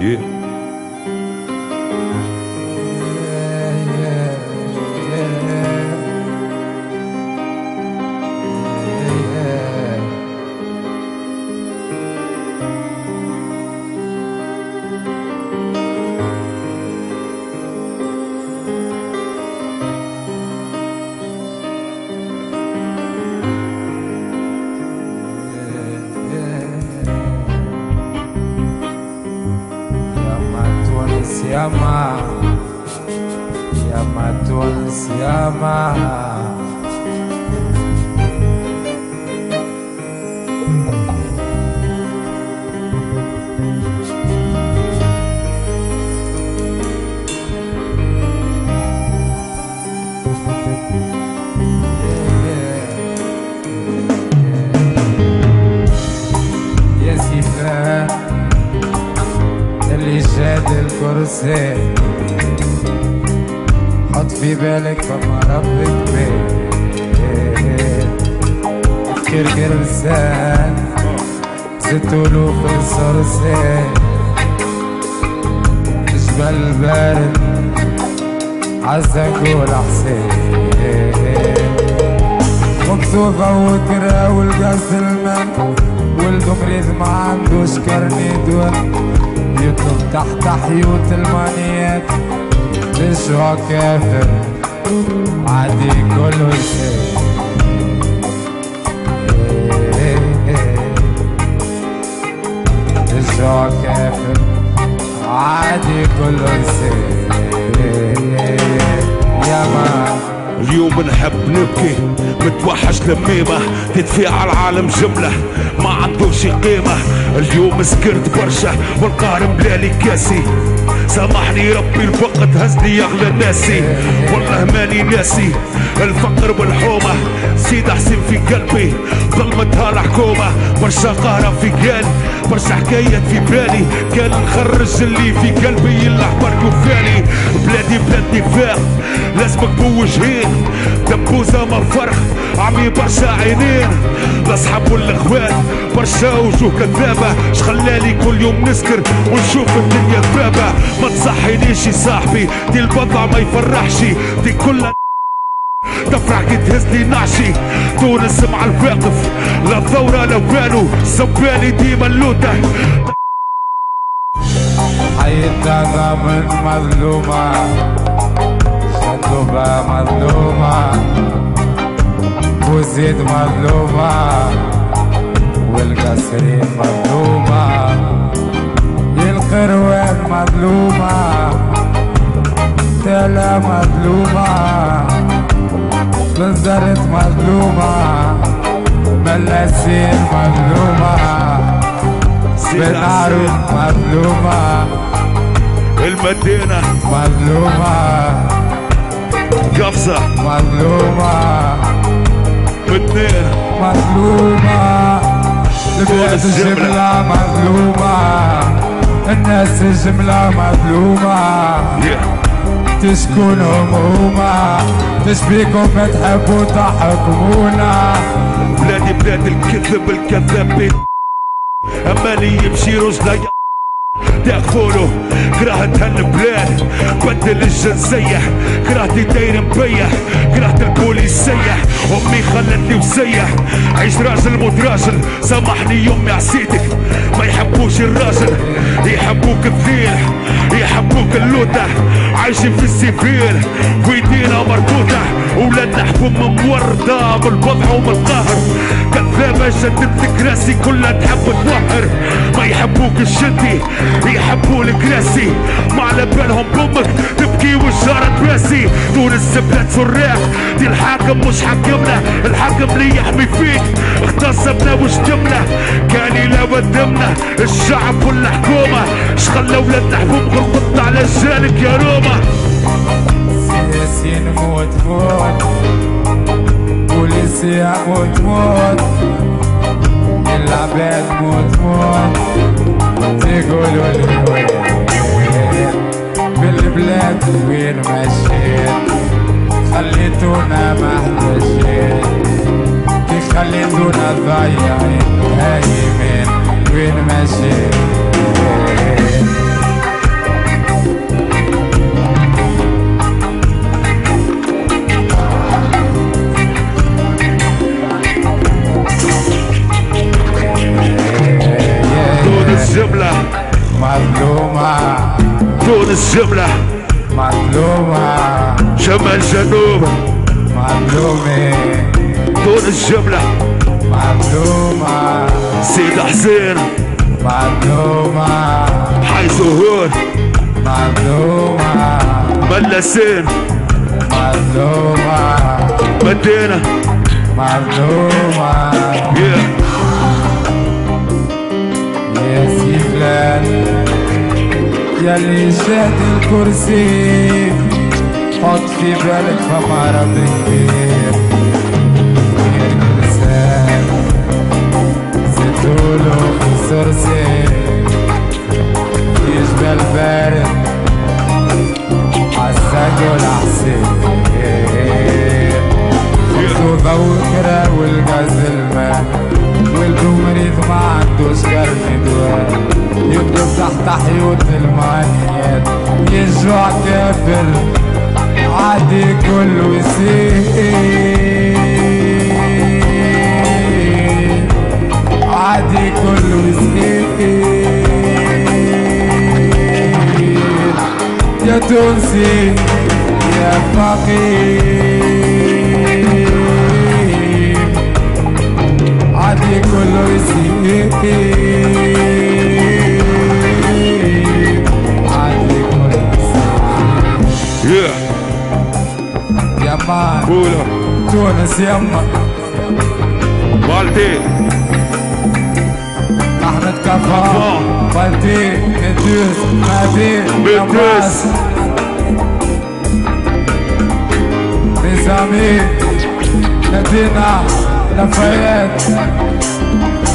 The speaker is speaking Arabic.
Yama, Yama Tuans Yama. يا سيفا اللي شاد الكرسي حط في بالك فما ربك بيه كتير كرسان 6000 الصرصي جبل بارد عالزنقول حسين مكسوفة وكرا والقص المن والقمريز ما عندوش كرنيدون يطلب تحت حيوت المانيات للشوع كافر عادي كله شيء للشوع كافر عادي كله شيء يا ما اليوم نحب نبكي متوحش لميمة تدفي على العالم جملة ما عندوش قيمة. اليوم سكرت برشا والقهر ملالي كاسي سامحني ربي الوقت هزني اغلى ناسي والله ماني ناسي الفقر والحومة سيد حسين في قلبي ظلمتها الحكومة برشا قهرة في قالي برشا حكايات في بالي كان نخرج اللي في قلبي الأحمر يوفاني. بلادي بلاد نفاق لازمك بوجهين دبوزة ما فرق عمي برشا عينين الاصحاب والاخوات برشا وجوه كذابة شخلالي كل يوم نسكر ونشوف الدنيا ذبابة. ما تصحينيش يا صاحبي دي البضع ما يفرحش دي كلها تفرح كي تهزلي نعشي تونس مع الواقف لا ثورة لا والو سباني ديما اللوتة حياتنا من مظلومة شطوبة مظلومة وزيد مظلومة والقصرين مظلومة القروان مظلومة تلا مظلومة بنزرت مظلومة ملاسين مظلومة بن عروض مظلومة المدينة مظلومة قفزة مظلومة باتنين مظلومة البلاد الجملة مظلومة الناس الجملة مظلومة تشكون همومة تشبيكم ما تحبوا تحكمونا. بلادي بلاد الكذب الكذابين اماني يمشي رجلي تاخذوا كرهت هالبلاد بدل الجنسية كرهتي داير مبيح كرهت الكولي سيح امي خلتني وسيح عيش راجل موت راجل سامحني يمي عسيتك ما يحبوش الراجل يحبوك الذيل يحبوك اللوتة عايشين في السيفيل ويدينا مربوطة ولادنا حبهم مورطة بالبضع وبالقهر كذابة شدتك راسي كلها تحب توهر ما يحبوك الشدي يحبولك راسي ما على بالهم بامك تبكي والشارة راسي تونس بلاد سراح دي الحاكم مش حاكمنا الحاكم اللي يحمي فيك اغتصبنا وشتمنا كان لا ودمنا الشعب والحكومة شخلى ولادنا حكوم غربتنا على رجالك يا روما. سياسي نموت موت بوليسي موت موت العباد موت موت تقولوا لي وين بالبلاد وين مشيت خليتونا محتاجين كي خليتونا ضايعين هايمين وين مشيت تونس جملة مظلومة شمال جنوب مظلومة تونس جملة مظلومة سيد حسين مظلومة حي زهور مظلومة ملاسين مظلومة مدينة مظلومة يا سي فلان ياللي شاد الكرسي حط في بالك فما ربي كبير غير لسان زيتولو في السرسي في جبال بارد عالساق والعسير خبزو ذوكرة والغاز الماء والبو مريض ما عندوش كرفي دواء يطلب تحت حيوط المعانيات يجوع كافر عادي كله يصير عادي كله يصير يا تونسي يا فقير عادي كله يصير عادي كله يصير يا مان قولها تونس يما مالتي احمد كفار مالتي ندوس مادي بتدوس نظامي نادينا لفايات